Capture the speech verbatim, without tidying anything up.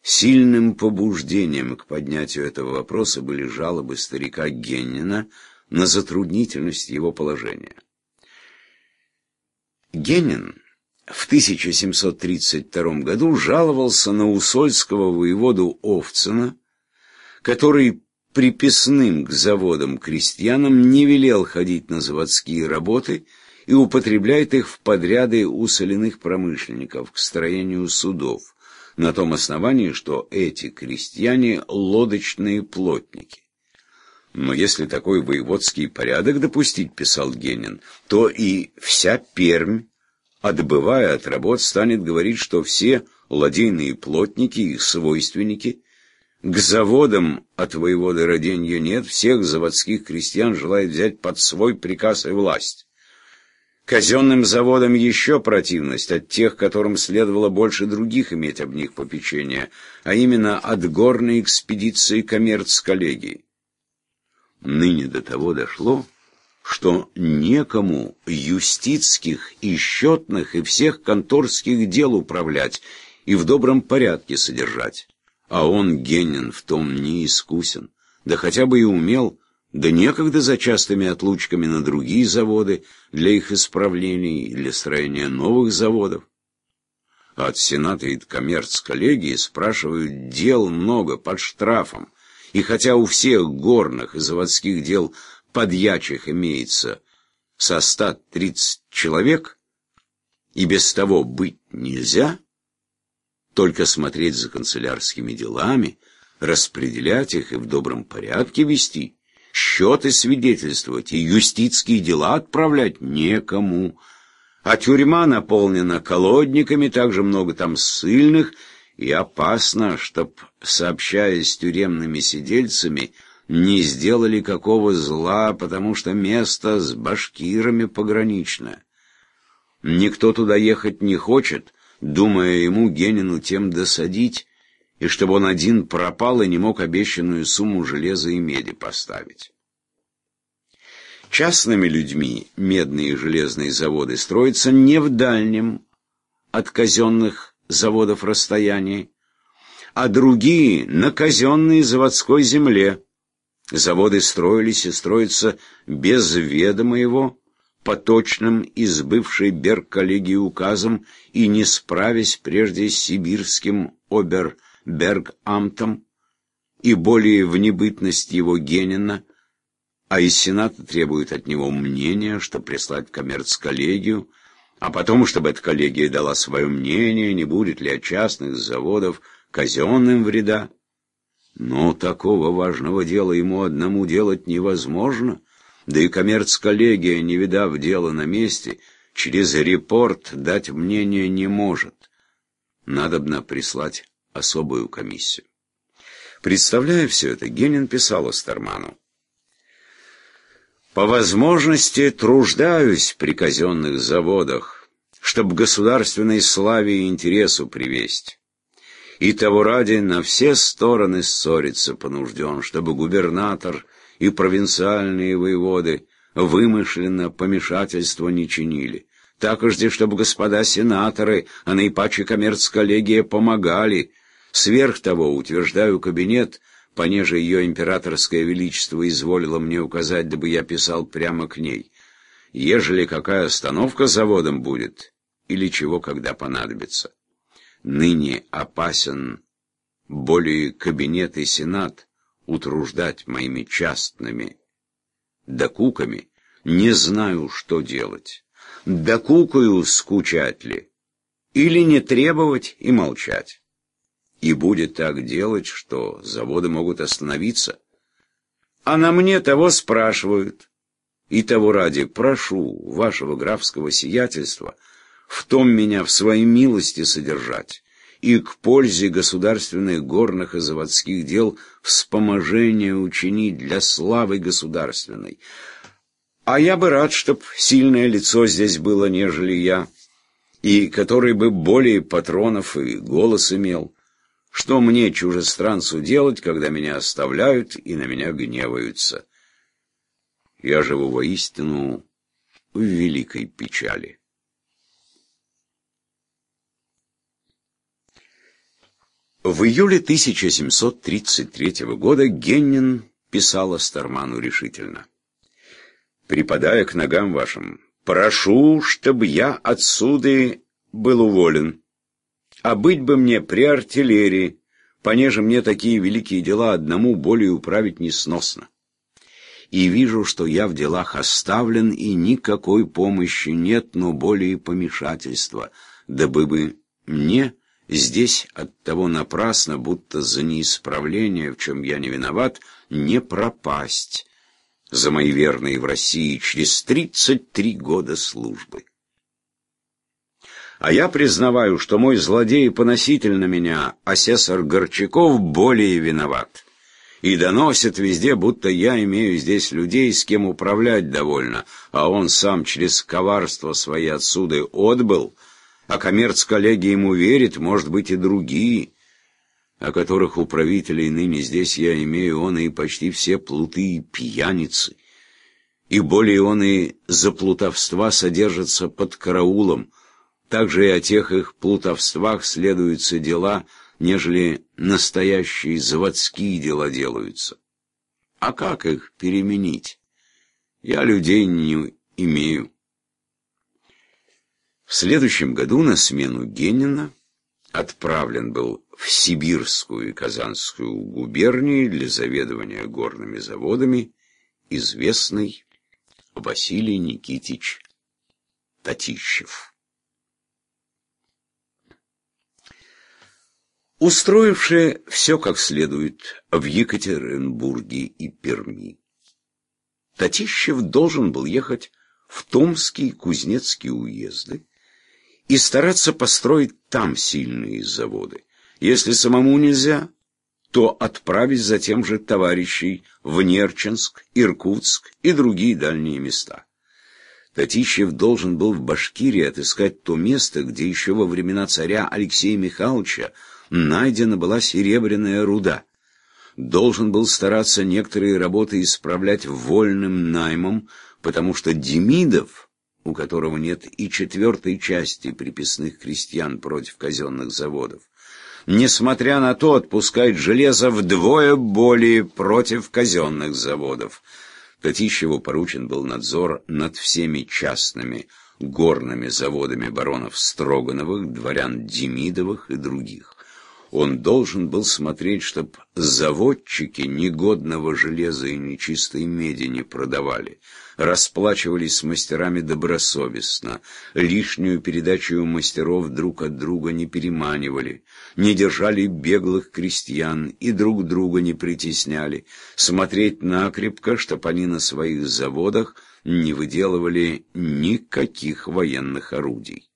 Сильным побуждением к поднятию этого вопроса были жалобы старика Геннина на затруднительность его положения. Геннин в тысяча семьсот тридцать втором году жаловался на усольского воеводу Овцина, который приписным к заводам крестьянам не велел ходить на заводские работы и употребляет их в подряды у соляных промышленников к строению судов, на том основании, что эти крестьяне – лодочные плотники. Но если такой воеводский порядок допустить, писал Геннин, то и вся Пермь, отбывая от работ, станет говорить, что все ладейные плотники, их свойственники, к заводам от воеводы Роденья нет, всех заводских крестьян желает взять под свой приказ и власть. Казенным заводам еще противность от тех, которым следовало больше других иметь об них попечение, а именно от горной экспедиции коммерц-коллегии. Ныне до того дошло, что некому юстицких и счетных и всех конторских дел управлять и в добром порядке содержать, а он, Геннин, в том не искусен, да хотя бы и умел, да некогда за частыми отлучками на другие заводы для их исправлений и для строения новых заводов. А от Сената и коммерц-коллегии спрашивают дел много под штрафом, и хотя у всех горных и заводских дел подьячих имеется со ста тридцать человек, и без того быть нельзя, только смотреть за канцелярскими делами, распределять их и в добром порядке вести, счеты свидетельствовать и юстицкие дела отправлять некому. А тюрьма наполнена колодниками, также много там ссыльных, и опасно, чтоб, сообщаясь с тюремными сидельцами, не сделали какого зла, потому что место с башкирами пограничное. Никто туда ехать не хочет, думая ему, Геннину, тем досадить, и чтобы он один пропал и не мог обещанную сумму железа и меди поставить. Частными людьми медные и железные заводы строятся не в дальнем от казенных заводов расстоянии, а другие на казенной заводской земле. Заводы строились и строятся без ведома его, по точным из бывшей Берг-коллегии указам и не справясь прежде с сибирским обер-бергамтом и более в небытность его Геннина, а из Сената требует от него мнения, что прислать в коммерц-коллегию, а потом, чтобы эта коллегия дала свое мнение, не будет ли от частных заводов казенным вреда. Но такого важного дела ему одному делать невозможно, да и коммерц-коллегия, не видав дела на месте, через репорт дать мнение не может. Надобно прислать особую комиссию. Представляя все это, Геннин писал Остерману: «По возможности труждаюсь при казенных заводах, чтоб государственной славе и интересу привесть. И того ради на все стороны ссориться понужден, чтобы губернатор и провинциальные воеводы вымышленно помешательства не чинили. Такожде, чтобы господа сенаторы, а наипаче коммерц-коллегия помогали. Сверх того, утверждаю кабинет, понеже ее императорское величество изволило мне указать, дабы я писал прямо к ней. Ежели какая остановка заводом будет, или чего когда понадобится. Ныне опасен более кабинет и сенат утруждать моими частными докуками, не знаю, что делать. Докукаю, скучать ли, или не требовать и молчать. И будет так делать, что заводы могут остановиться. А на мне того спрашивают. И того ради прошу вашего графского сиятельства в том меня в своей милости содержать и к пользе государственных горных и заводских дел вспоможение учинить для славы государственной. А я бы рад, чтоб сильное лицо здесь было, нежели я, и который бы более патронов и голос имел. Что мне, чужестранцу, делать, когда меня оставляют и на меня гневаются? Я живу воистину в великой печали». В июле тысяча семьсот тридцать третьего года Геннин писал Остерману решительно: «Припадая к ногам вашим, прошу, чтобы я отсюда был уволен, а быть бы мне при артиллерии, понеже мне такие великие дела одному более управить несносно. И вижу, что я в делах оставлен, и никакой помощи нет, но более помешательства, дабы бы мне здесь оттого напрасно, будто за неисправление, в чем я не виноват, не пропасть за мои верные в России через тридцать три года службы. А я признаваю, что мой злодей и поноситель на меня, асессор Горчаков, более виноват. И доносит везде, будто я имею здесь людей, с кем управлять довольно, а он сам через коварство свои отсюда отбыл, а коммерц-коллеги ему верит, может быть, и другие, о которых управителей ныне здесь я имею, он и почти все плуты и пьяницы, и более он и за плутовства содержится под караулом, также и о тех их плутовствах следуются дела, нежели настоящие заводские дела делаются. А как их переменить? Я людей не имею». В следующем году на смену Геннина отправлен был в Сибирскую и Казанскую губернии для заведования горными заводами известный Василий Никитич Татищев. Устроивши все как следует в Екатеринбурге и Перми, Татищев должен был ехать в Томский и Кузнецкий уезды и стараться построить там сильные заводы. Если самому нельзя, то отправить затем же товарищей в Нерчинск, Иркутск и другие дальние места. Татищев должен был в Башкирии отыскать то место, где еще во времена царя Алексея Михайловича найдена была серебряная руда. Должен был стараться некоторые работы исправлять вольным наймом, потому что Демидов, у которого нет и четвертой части приписных крестьян против казенных заводов, несмотря на то, отпускает железо вдвое более против казенных заводов. Татищеву поручен был надзор над всеми частными горными заводами баронов Строгановых, дворян Демидовых и других. Он должен был смотреть, чтоб заводчики негодного железа и нечистой меди не продавали, расплачивались с мастерами добросовестно, лишнюю передачу мастеров друг от друга не переманивали, не держали беглых крестьян и друг друга не притесняли, смотреть накрепко, чтоб они на своих заводах не выделывали никаких военных орудий.